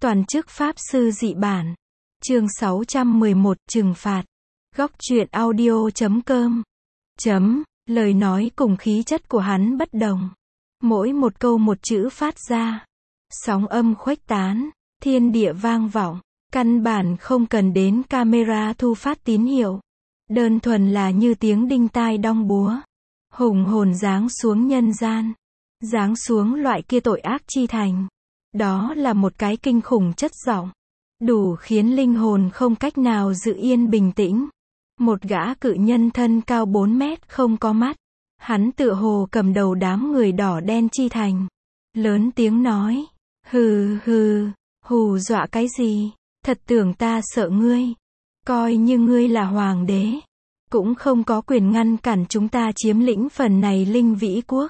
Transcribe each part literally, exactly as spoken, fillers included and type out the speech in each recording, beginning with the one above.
Toàn chức Pháp Sư Dị Bản. Chương sáu trăm mười một, Trừng phạt. Góc truyện audio chấm com. Chấm, lời nói cùng khí chất của hắn bất đồng. Mỗi một câu một chữ phát ra. Sóng âm khuếch tán, thiên địa vang vọng, căn bản không cần đến camera thu phát tín hiệu. Đơn thuần là như tiếng đinh tai đong búa. Hùng hồn giáng xuống nhân gian. Giáng xuống loại kia tội ác chi thành. Đó là một cái kinh khủng chất giọng. Đủ khiến linh hồn không cách nào giữ yên bình tĩnh. Một gã cự nhân thân cao bốn mét không có mắt. Hắn tựa hồ cầm đầu đám người đỏ đen chi thành. Lớn tiếng nói. Hừ hừ, hù dọa cái gì? Thật tưởng ta sợ ngươi. Coi như ngươi là hoàng đế. Cũng không có quyền ngăn cản chúng ta chiếm lĩnh phần này linh vĩ quốc.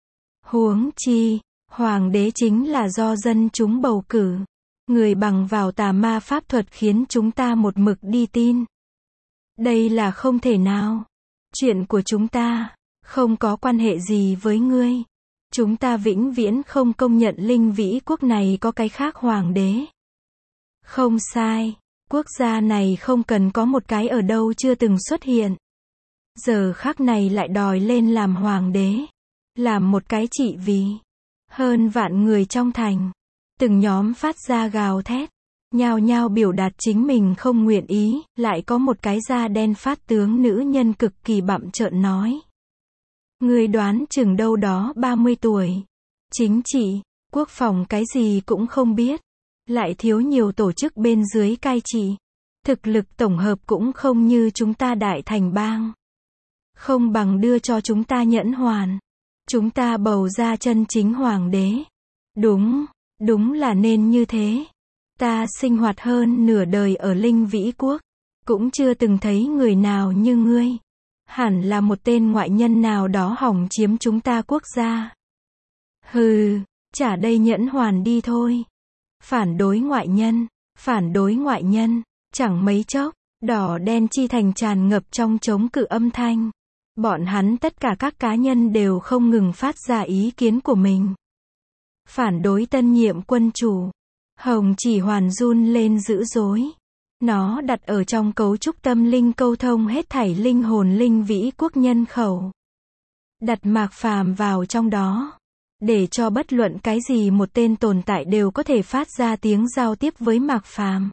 Huống chi, hoàng đế chính là do dân chúng bầu cử. Người bằng vào tà ma pháp thuật khiến chúng ta một mực đi tin. Đây là không thể nào. Chuyện của chúng ta không có quan hệ gì với ngươi. Chúng ta vĩnh viễn không công nhận linh vĩ quốc này có cái khác hoàng đế. Không sai, quốc gia này không cần có một cái ở đâu chưa từng xuất hiện. Giờ khắc này lại đòi lên làm hoàng đế. Làm một cái trị vì hơn vạn người trong thành. Từng nhóm phát ra gào thét. Nhao nhao biểu đạt chính mình không nguyện ý. Lại có một cái da đen phát tướng nữ nhân cực kỳ bặm trợn nói. Người đoán chừng đâu đó ba mươi tuổi. Chính trị, quốc phòng cái gì cũng không biết. Lại thiếu nhiều tổ chức bên dưới cai trị. Thực lực tổng hợp cũng không như chúng ta đại thành bang. Không bằng đưa cho chúng ta nhẫn hoàn. Chúng ta bầu ra chân chính hoàng đế. Đúng, đúng là nên như thế. Ta sinh hoạt hơn nửa đời ở linh vĩ quốc. Cũng chưa từng thấy người nào như ngươi. Hẳn là một tên ngoại nhân nào đó hỏng chiếm chúng ta quốc gia. Hừ, trả đây nhẫn hoàn đi thôi. Phản đối ngoại nhân, phản đối ngoại nhân. Chẳng mấy chốc, đỏ đen chi thành tràn ngập trong chống cự âm thanh. Bọn hắn tất cả các cá nhân đều không ngừng phát ra ý kiến của mình. Phản đối tân nhiệm quân chủ. Hồng chỉ hoàn run lên dữ dối. Nó đặt ở trong cấu trúc tâm linh câu thông hết thảy linh hồn linh vĩ quốc nhân khẩu. Đặt Mạc Phàm vào trong đó. Để cho bất luận cái gì một tên tồn tại đều có thể phát ra tiếng giao tiếp với Mạc Phàm.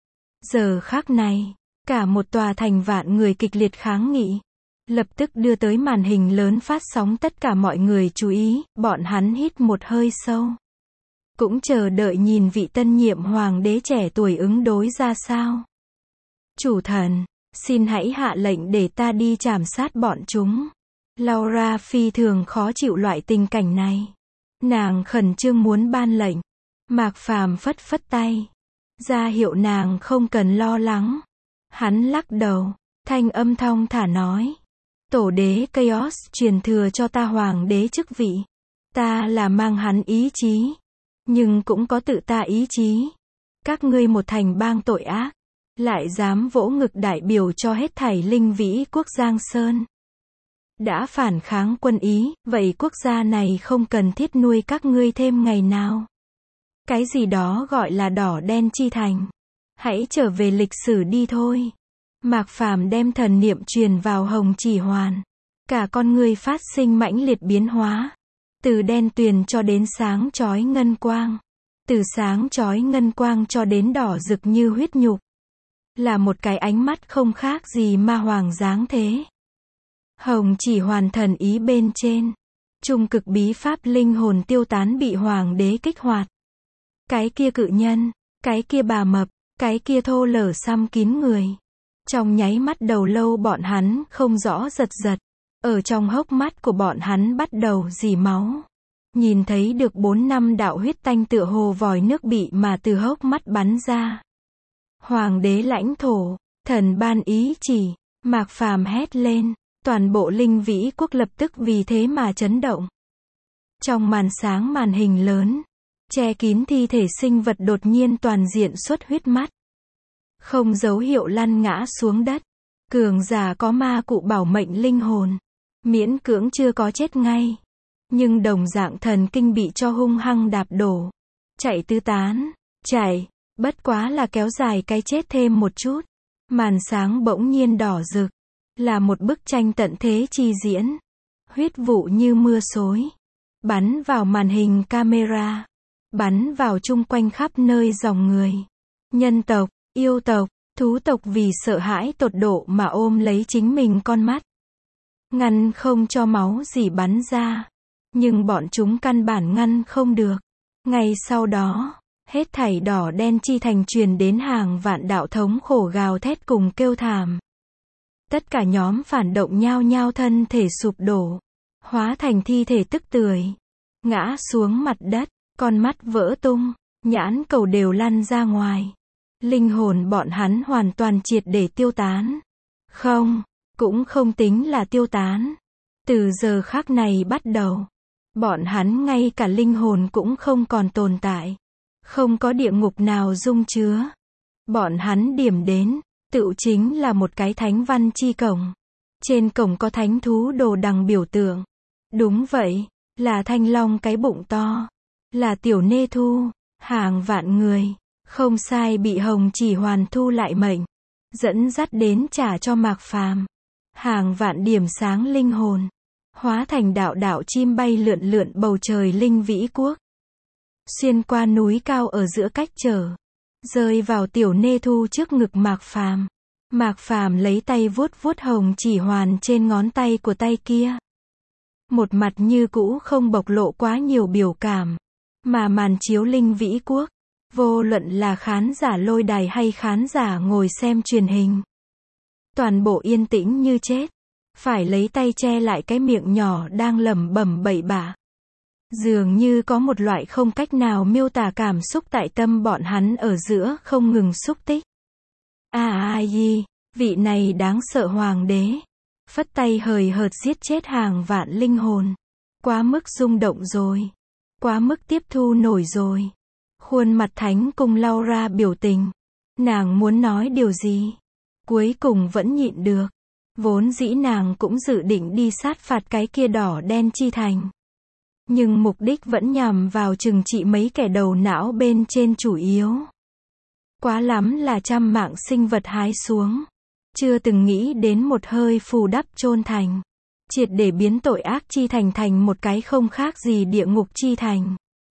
Giờ khắc này, cả một tòa thành vạn người kịch liệt kháng nghị. Lập tức đưa tới màn hình lớn phát sóng tất cả mọi người chú ý, bọn hắn hít một hơi sâu. Cũng chờ đợi nhìn vị tân nhiệm hoàng đế trẻ tuổi ứng đối ra sao. Chủ thần, xin hãy hạ lệnh để ta đi trảm sát bọn chúng. Laura phi thường khó chịu loại tình cảnh này. Nàng khẩn trương muốn ban lệnh. Mạc Phàm phất phất tay. Ra hiệu nàng không cần lo lắng. Hắn lắc đầu, thanh âm thong thả nói. Tổ đế Chaos truyền thừa cho ta hoàng đế chức vị. Ta là mang hắn ý chí. Nhưng cũng có tự ta ý chí. Các ngươi một thành bang tội ác. Lại dám vỗ ngực đại biểu cho hết thảy linh vĩ quốc Giang Sơn. Đã phản kháng quân ý, vậy quốc gia này không cần thiết nuôi các ngươi thêm ngày nào. Cái gì đó gọi là đỏ đen chi thành. Hãy trở về lịch sử đi thôi. Mạc Phàm đem thần niệm truyền vào hồng chỉ hoàn. Cả con người phát sinh mãnh liệt biến hóa. Từ đen tuyền cho đến sáng chói ngân quang. Từ sáng chói ngân quang cho đến đỏ rực như huyết nhục. Là một cái ánh mắt không khác gì ma hoàng dáng thế. Hồng chỉ hoàn thần ý bên trên. Trung cực bí pháp linh hồn tiêu tán bị hoàng đế kích hoạt. Cái kia cự nhân, cái kia bà mập, cái kia thô lở xăm kín người. Trong nháy mắt đầu lâu bọn hắn không rõ giật giật. Ở trong hốc mắt của bọn hắn bắt đầu rỉ máu. Nhìn thấy được bốn năm đạo huyết tanh tựa hồ vòi nước bị mà từ hốc mắt bắn ra. Hoàng đế lãnh thổ, thần ban ý chỉ, Mạc Phàm hét lên, toàn bộ linh vĩ quốc lập tức vì thế mà chấn động. Trong màn sáng màn hình lớn, che kín thi thể sinh vật đột nhiên toàn diện xuất huyết mắt. Không dấu hiệu lăn ngã xuống đất. Cường giả có ma cụ bảo mệnh linh hồn. Miễn cưỡng chưa có chết ngay. Nhưng đồng dạng thần kinh bị cho hung hăng đạp đổ. Chạy tứ tán. chạy, bất quá là kéo dài cái chết thêm một chút. Màn sáng bỗng nhiên đỏ rực, là một bức tranh tận thế chi diễn. Huyết vụ như mưa xối, bắn vào màn hình camera, bắn vào chung quanh khắp nơi dòng người. Nhân tộc, yêu tộc, thú tộc vì sợ hãi tột độ mà ôm lấy chính mình con mắt. Ngăn không cho máu gì bắn ra. Nhưng bọn chúng căn bản ngăn không được. Ngay sau đó, hết thảy đỏ đen chi thành truyền đến hàng vạn đạo thống khổ gào thét cùng kêu thảm. Tất cả nhóm phản động nhao nhao thân thể sụp đổ, hóa thành thi thể tức tưởi, ngã xuống mặt đất, con mắt vỡ tung, nhãn cầu đều lăn ra ngoài. Linh hồn bọn hắn hoàn toàn triệt để tiêu tán. Không, cũng không tính là tiêu tán. Từ giờ khắc này bắt đầu, bọn hắn ngay cả linh hồn cũng không còn tồn tại. Không có địa ngục nào dung chứa. Bọn hắn điểm đến, tựu chính là một cái thánh văn chi cổng. Trên cổng có thánh thú đồ đằng biểu tượng. Đúng vậy, là thanh long cái bụng to. Là tiểu nê thu, hàng vạn người. Không sai bị Hồng Chỉ Hoàn thu lại mệnh. Dẫn dắt đến trả cho Mạc Phàm. Hàng vạn điểm sáng linh hồn. Hóa thành đạo đạo chim bay lượn lượn bầu trời linh vĩ quốc. Xuyên qua núi cao ở giữa cách trở. Rơi vào tiểu nê thu trước ngực Mạc Phàm. Mạc Phàm lấy tay vuốt vuốt Hồng Chỉ Hoàn trên ngón tay của tay kia. Một mặt như cũ không bộc lộ quá nhiều biểu cảm. Mà màn chiếu linh vĩ quốc. Vô luận là khán giả lôi đài hay khán giả ngồi xem truyền hình. Toàn bộ yên tĩnh như chết. Phải lấy tay che lại cái miệng nhỏ đang lẩm bẩm bậy bạ. Dường như có một loại không cách nào miêu tả cảm xúc tại tâm bọn hắn ở giữa không ngừng xúc tích. A ai di, vị này đáng sợ hoàng đế. Phất tay hời hợt giết chết hàng vạn linh hồn. Quá mức rung động rồi. Quá mức tiếp thu nổi rồi. Khuôn mặt thánh cung Laura biểu tình. Nàng muốn nói điều gì? Cuối cùng vẫn nhịn được. Vốn dĩ nàng cũng dự định đi sát phạt cái kia đỏ đen chi thành. Nhưng mục đích vẫn nhằm vào trừng trị mấy kẻ đầu não bên trên chủ yếu. Quá lắm là trăm mạng sinh vật hái xuống. Chưa từng nghĩ đến một hơi phù đắp chôn thành. Triệt để biến tội ác chi thành thành một cái không khác gì địa ngục chi thành.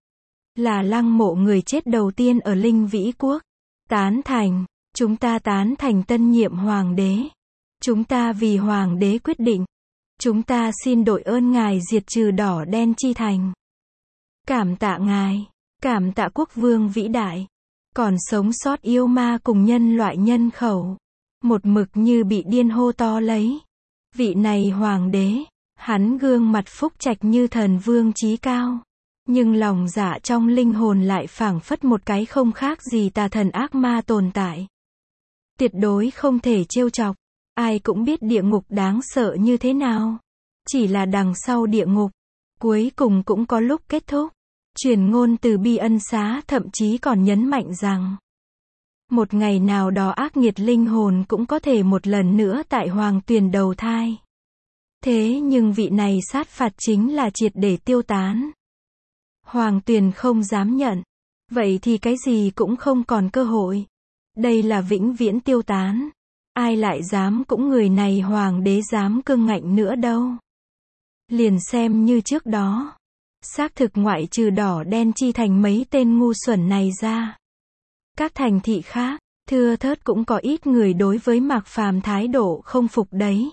Là lăng mộ người chết đầu tiên ở linh vĩ quốc. Tán thành. Chúng ta tán thành tân nhiệm hoàng đế. Chúng ta vì hoàng đế quyết định. Chúng ta xin đội ơn ngài diệt trừ đỏ đen chi thành. Cảm tạ ngài. Cảm tạ quốc vương vĩ đại. Còn sống sót yêu ma cùng nhân loại nhân khẩu. Một mực như bị điên hô to lấy. Vị này hoàng đế. Hắn gương mặt phúc trạch như thần vương chí cao. Nhưng lòng dạ trong linh hồn lại phảng phất một cái không khác gì tà thần ác ma tồn tại. Tuyệt đối không thể trêu chọc. Ai cũng biết địa ngục đáng sợ như thế nào. Chỉ là đằng sau địa ngục, cuối cùng cũng có lúc kết thúc. Truyền ngôn từ bi ân xá thậm chí còn nhấn mạnh rằng, một ngày nào đó ác nghiệt linh hồn cũng có thể một lần nữa tại hoàng tuyền đầu thai. Thế nhưng vị này sát phạt chính là triệt để tiêu tán. Hoàng tuyền không dám nhận. Vậy thì cái gì cũng không còn cơ hội. Đây là vĩnh viễn tiêu tán. Ai lại dám cũng người này hoàng đế dám cương ngạnh nữa đâu. Liền xem như trước đó. Xác thực ngoại trừ đỏ đen chi thành mấy tên ngu xuẩn này ra. Các thành thị khác, thưa thớt cũng có ít người đối với Mạc Phàm thái độ không phục đấy.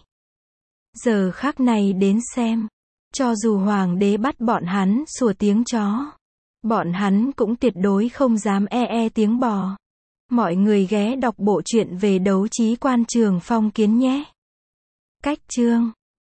Giờ khắc này đến xem. Cho dù hoàng đế bắt bọn hắn sủa tiếng chó. Bọn hắn cũng tuyệt đối không dám e e tiếng bò. Mọi người ghé đọc bộ truyện về đấu trí quan Trường Phong Kiến nhé. Cách chương